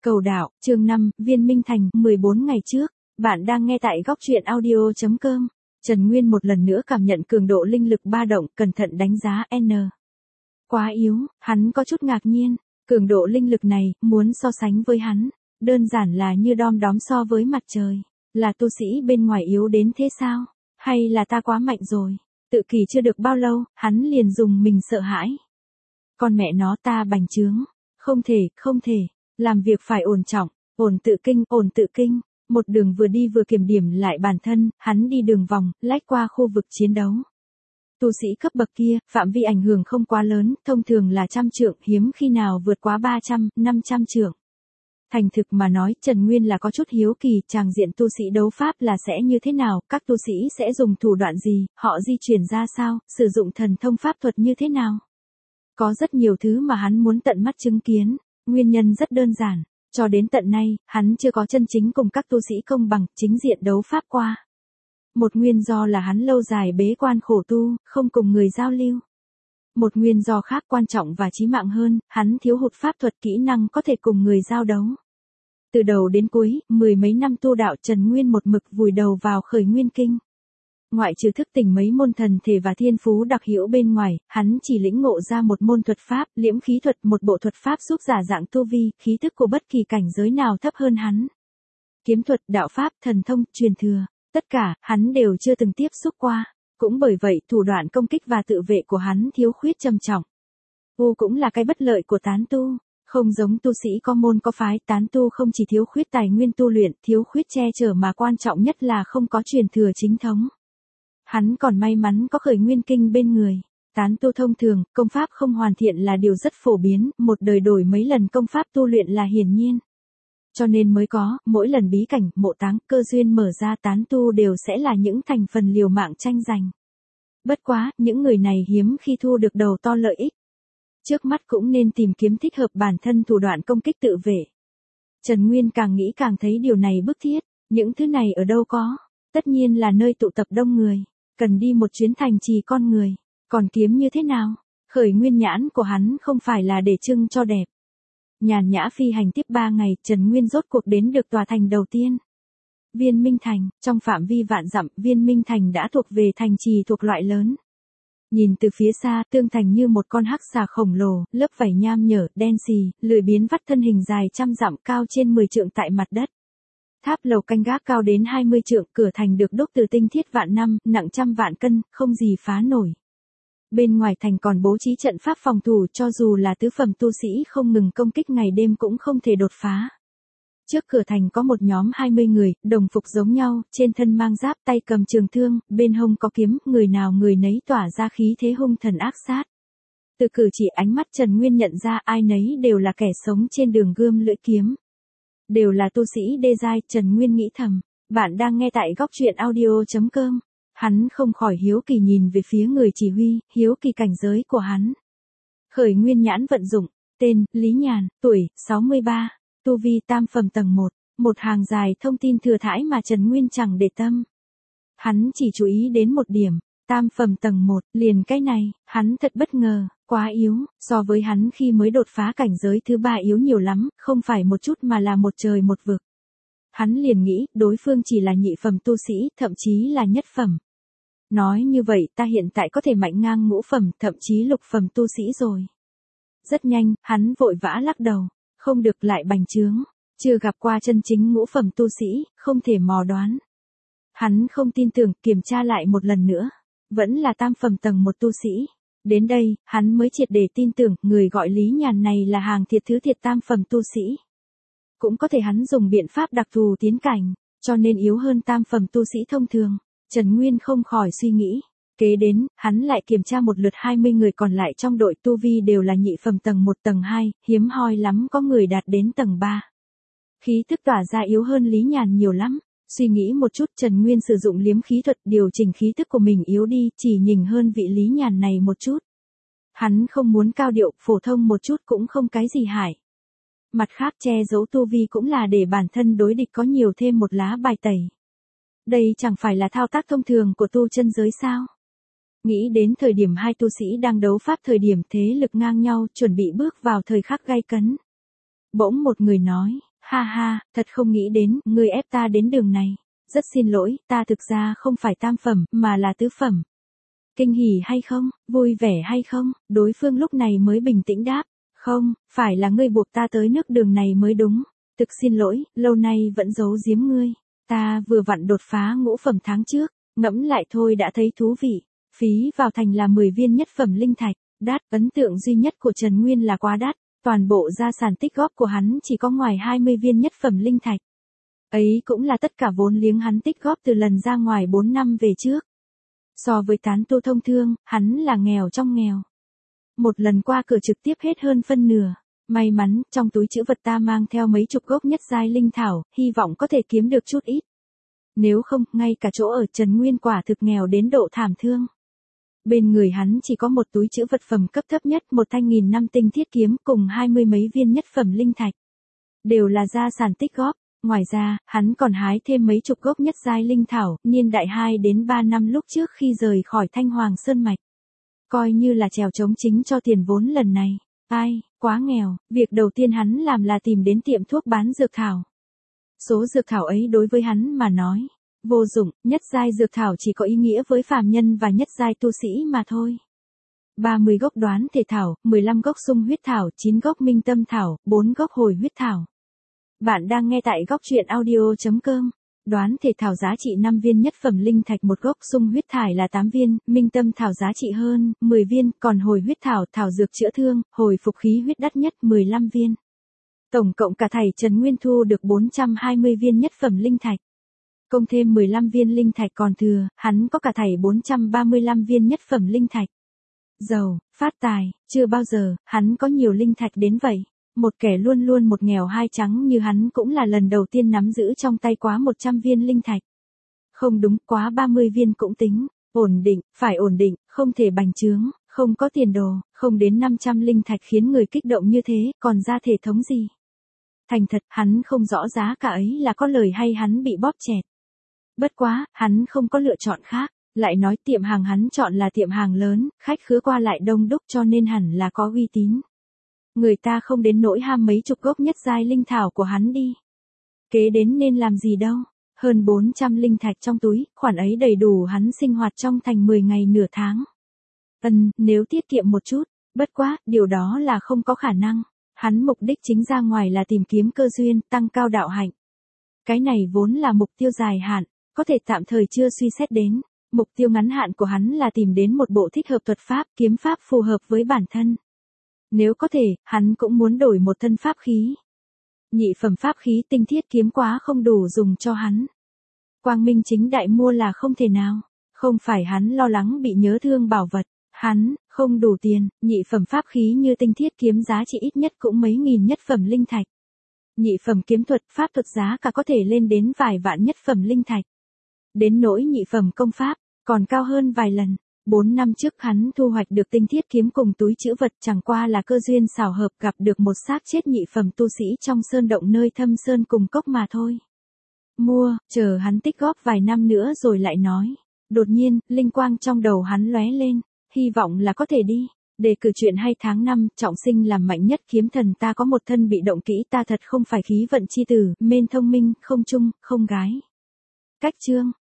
Cầu đạo, chương 5, Viên Minh Thành, 14 ngày trước. Bạn đang nghe tại góc truyện audio.com. Trần Nguyên một lần nữa cảm nhận cường độ linh lực ba động, cẩn thận đánh giá N. Quá yếu, hắn có chút ngạc nhiên. Cường độ linh lực này, muốn so sánh với hắn, đơn giản là như đom đóm so với mặt trời. Là tu sĩ bên ngoài yếu đến thế sao? Hay là ta quá mạnh rồi? Tự kỷ chưa được bao lâu, hắn liền dùng mình sợ hãi. Con mẹ nó, ta bành trướng. Không thể. Làm việc phải ổn trọng, ổn tự kinh. Một đường vừa đi vừa kiểm điểm lại bản thân, hắn đi đường vòng, lách qua khu vực chiến đấu. Tu sĩ cấp bậc kia, phạm vi ảnh hưởng không quá lớn, thông thường là 100 trượng, hiếm khi nào vượt quá 300, 500 trượng. Thành thực mà nói, Trần Nguyên là có chút hiếu kỳ, tràng diện tu sĩ đấu pháp là sẽ như thế nào, các tu sĩ sẽ dùng thủ đoạn gì, họ di chuyển ra sao, sử dụng thần thông pháp thuật như thế nào. Có rất nhiều thứ mà hắn muốn tận mắt chứng kiến. Nguyên nhân rất đơn giản, cho đến tận nay, hắn chưa có chân chính cùng các tu sĩ công bằng, chính diện đấu pháp qua. Một nguyên do là hắn lâu dài bế quan khổ tu, không cùng người giao lưu. Một nguyên do khác quan trọng và chí mạng hơn, hắn thiếu hụt pháp thuật kỹ năng có thể cùng người giao đấu. Từ đầu đến cuối, 10 mấy năm tu đạo, Trần Nguyên một mực vùi đầu vào khởi nguyên kinh. Ngoại trừ thức tỉnh mấy môn thần thể và thiên phú đặc hữu bên ngoài, hắn chỉ lĩnh ngộ ra một môn thuật pháp, liễm khí thuật, một bộ thuật pháp giúp giả dạng tu vi, khí thức của bất kỳ cảnh giới nào thấp hơn hắn. Kiếm thuật, đạo pháp, thần thông, truyền thừa, tất cả, hắn đều chưa từng tiếp xúc qua. Cũng bởi vậy, thủ đoạn công kích và tự vệ của hắn thiếu khuyết trầm trọng. Cũng là cái bất lợi của tán tu. Không giống tu sĩ có môn có phái, tán tu không chỉ thiếu khuyết tài nguyên tu luyện, thiếu khuyết che chở mà quan trọng nhất là không có truyền thừa chính thống. Hắn còn may mắn có khởi nguyên kinh bên người. Tán tu thông thường, công pháp không hoàn thiện là điều rất phổ biến, một đời đổi mấy lần công pháp tu luyện là hiển nhiên. Cho nên mới có, mỗi lần bí cảnh, mộ táng, cơ duyên mở ra tán tu đều sẽ là những thành phần liều mạng tranh giành. Bất quá, những người này hiếm khi thu được đầu to lợi ích. Trước mắt cũng nên tìm kiếm thích hợp bản thân thủ đoạn công kích tự vệ. Trần Nguyên càng nghĩ càng thấy điều này bức thiết, những thứ này ở đâu có, tất nhiên là nơi tụ tập đông người. Cần đi một chuyến thành trì con người, còn kiếm như thế nào? Khởi nguyên nhãn của hắn không phải là để trưng cho đẹp. Nhàn nhã phi hành tiếp 3 ngày, Trần Nguyên rốt cuộc đến được tòa thành đầu tiên. Viên Minh Thành, trong phạm vi vạn dặm, Viên Minh Thành đã thuộc về thành trì thuộc loại lớn. Nhìn từ phía xa, tường thành như một con hắc xà khổng lồ, lớp vảy nham nhở, đen xì, lười biếng vắt thân hình dài trăm dặm cao trên 10 trượng tại mặt đất. Tháp lầu canh gác cao đến 20 trượng, cửa thành được đúc từ tinh thiết vạn năm, nặng trăm vạn cân, không gì phá nổi. Bên ngoài thành còn bố trí trận pháp phòng thủ, cho dù là tứ phẩm tu sĩ không ngừng công kích ngày đêm cũng không thể đột phá. Trước cửa thành có một nhóm 20 người, đồng phục giống nhau, trên thân mang giáp, tay cầm trường thương, bên hông có kiếm, người nào người nấy tỏa ra khí thế hung thần ác sát. Từ cử chỉ ánh mắt Trần Nguyên nhận ra ai nấy đều là kẻ sống trên đường gươm lưỡi kiếm. Đều là tu sĩ đê giai, Trần Nguyên nghĩ thầm. Bạn đang nghe tại góc truyện audio.com. Hắn không khỏi hiếu kỳ nhìn về phía người chỉ huy, hiếu kỳ cảnh giới của hắn. Khởi nguyên nhãn vận dụng, tên, Lý Nhàn, tuổi, 63, tu vi tam phẩm tầng 1, một hàng dài thông tin thừa thãi mà Trần Nguyên chẳng để tâm. Hắn chỉ chú ý đến một điểm, tam phẩm tầng 1, liền cái này, hắn thật bất ngờ, quá yếu, so với hắn khi mới đột phá cảnh giới thứ 3 yếu nhiều lắm, không phải một chút mà là một trời một vực. Hắn liền nghĩ, đối phương chỉ là nhị phẩm tu sĩ, thậm chí là nhất phẩm. Nói như vậy, ta hiện tại có thể mạnh ngang ngũ phẩm, thậm chí lục phẩm tu sĩ rồi. Rất nhanh, hắn vội vã lắc đầu, không được, lại bành trướng, chưa gặp qua chân chính ngũ phẩm tu sĩ, không thể mò đoán. Hắn không tin tưởng, kiểm tra lại một lần nữa, vẫn là tam phẩm tầng 1 tu sĩ. Đến đây, hắn mới triệt để tin tưởng, người gọi Lý Nhàn này là hàng thiệt thứ thiệt tam phẩm tu sĩ. Cũng có thể hắn dùng biện pháp đặc thù tiến cảnh, cho nên yếu hơn tam phẩm tu sĩ thông thường. Trần Nguyên không khỏi suy nghĩ. Kế đến, hắn lại kiểm tra một lượt 20 người còn lại trong đội, tu vi đều là nhị phẩm tầng 1 tầng 2, hiếm hoi lắm có người đạt đến tầng 3. Khí thức tỏa ra yếu hơn Lý Nhàn nhiều lắm. Suy nghĩ một chút, Trần Nguyên sử dụng liếm khí thuật điều chỉnh khí thức của mình yếu đi, chỉ nhỉnh hơn vị Lý Nhàn này một chút. Hắn không muốn cao điệu, phổ thông một chút cũng không cái gì hại. Mặt khác, che giấu tu vi cũng là để bản thân đối địch có nhiều thêm một lá bài tẩy. Đây chẳng phải là thao tác thông thường của tu chân giới sao? Nghĩ đến thời điểm hai tu sĩ đang đấu pháp, thời điểm thế lực ngang nhau, chuẩn bị bước vào thời khắc gay cấn. Bỗng một người nói, Ha ha, thật không nghĩ đến, ngươi ép ta đến đường này. Rất xin lỗi, ta thực ra không phải tam phẩm, mà là tứ phẩm. Kinh hỉ hay không, vui vẻ hay không, đối phương lúc này mới bình tĩnh đáp. Không, phải là ngươi buộc ta tới nước đường này mới đúng. Thực xin lỗi, lâu nay vẫn giấu giếm ngươi. Ta vừa vặn đột phá ngũ phẩm tháng trước, ngẫm lại thôi đã thấy thú vị. Phí vào thành là 10 viên nhất phẩm linh thạch, đắt. Ấn tượng duy nhất của Trần Nguyên là quá đắt. Toàn bộ gia sản tích góp của hắn chỉ có ngoài 20 viên nhất phẩm linh thạch. Ấy cũng là tất cả vốn liếng hắn tích góp từ lần ra ngoài 4 năm về trước. So với tán tu thông thương, hắn là nghèo trong nghèo. Một lần qua cửa trực tiếp hết hơn phân nửa. May mắn, trong túi trữ vật ta mang theo mấy chục gốc nhất giai linh thảo, hy vọng có thể kiếm được chút ít. Nếu không, ngay cả chỗ ở Trần Nguyên quả thực nghèo đến độ thảm thương. Bên người hắn chỉ có một túi trữ vật phẩm cấp thấp nhất, một thanh 1000 năm tinh thiết kiếm cùng 20 mấy viên nhất phẩm linh thạch. Đều là gia sản tích góp. Ngoài ra, hắn còn hái thêm mấy chục gốc nhất giai linh thảo, niên đại 2 đến 3 năm lúc trước khi rời khỏi Thanh Hoàng Sơn Mạch. Coi như là trèo chống chính cho tiền vốn lần này. Ai, quá nghèo, việc đầu tiên hắn làm là tìm đến tiệm thuốc bán dược thảo. Số dược thảo ấy đối với hắn mà nói, vô dụng, nhất giai dược thảo chỉ có ý nghĩa với phàm nhân và nhất giai tu sĩ mà thôi. 30 gốc đoán thể thảo, 15 gốc sung huyết thảo, 9 gốc minh tâm thảo, 4 gốc hồi huyết thảo. Bạn đang nghe tại góc truyện audio.com. Đoán thể thảo giá trị 5 viên nhất phẩm linh thạch một gốc, sung huyết thải là 8 viên, minh tâm thảo giá trị hơn 10 viên, còn hồi huyết thảo, thảo dược chữa thương, hồi phục khí huyết đắt nhất 15 viên. Tổng cộng cả thảy Trần Nguyên thu được 420 viên nhất phẩm linh thạch. Cộng thêm 15 viên linh thạch còn thừa, hắn có cả thảy 435 viên nhất phẩm linh thạch. Giàu, phát tài, chưa bao giờ, hắn có nhiều linh thạch đến vậy. Một kẻ luôn luôn một nghèo hai trắng như hắn cũng là lần đầu tiên nắm giữ trong tay quá 100 viên linh thạch. Không đúng, quá 30 viên cũng tính. Ổn định, phải ổn định, không thể bành trướng, không có tiền đồ, không đến 500 linh thạch khiến người kích động như thế, còn ra thể thống gì. Thành thật, hắn không rõ giá cả ấy là có lời hay hắn bị bóp chẹt. Bất quá, hắn không có lựa chọn khác. Lại nói tiệm hàng hắn chọn là tiệm hàng lớn, khách khứa qua lại đông đúc cho nên hẳn là có uy tín. Người ta không đến nỗi ham mấy chục gốc nhất giai linh thảo của hắn đi. Kế đến nên làm gì đâu. Hơn 400 linh thạch trong túi, khoản ấy đầy đủ hắn sinh hoạt trong thành 10 ngày nửa tháng. Nếu tiết kiệm một chút, bất quá, điều đó là không có khả năng. Hắn mục đích chính ra ngoài là tìm kiếm cơ duyên, tăng cao đạo hạnh. Cái này vốn là mục tiêu dài hạn, có thể tạm thời chưa suy xét đến. Mục tiêu ngắn hạn của hắn là tìm đến một bộ thích hợp thuật pháp, kiếm pháp phù hợp với bản thân. Nếu có thể, hắn cũng muốn đổi một thân pháp khí. Nhị phẩm pháp khí tinh thiết kiếm quá không đủ dùng cho hắn. Quang minh chính đại mua là không thể nào. Không phải hắn lo lắng bị nhớ thương bảo vật. Hắn, không đủ tiền, nhị phẩm pháp khí như tinh thiết kiếm giá trị ít nhất cũng mấy nghìn nhất phẩm linh thạch. Nhị phẩm kiếm thuật, pháp thuật giá cả có thể lên đến vài vạn nhất phẩm linh thạch. Đến nỗi nhị phẩm công pháp, còn cao hơn vài lần. 4 năm trước hắn thu hoạch được tinh thiết kiếm cùng túi trữ vật, chẳng qua là cơ duyên xảo hợp gặp được một xác chết nhị phẩm tu sĩ trong sơn động nơi thâm sơn cùng cốc mà thôi. Mua, chờ hắn tích góp vài năm nữa rồi lại nói. Đột nhiên, linh quang trong đầu hắn lóe lên, hy vọng là có thể đi. Đề cử chuyện hay tháng 5, trọng sinh làm mạnh nhất kiếm thần, ta có một thân bị động kỹ, ta thật không phải khí vận chi tử, mên thông minh, không trung, không gái. Cách chương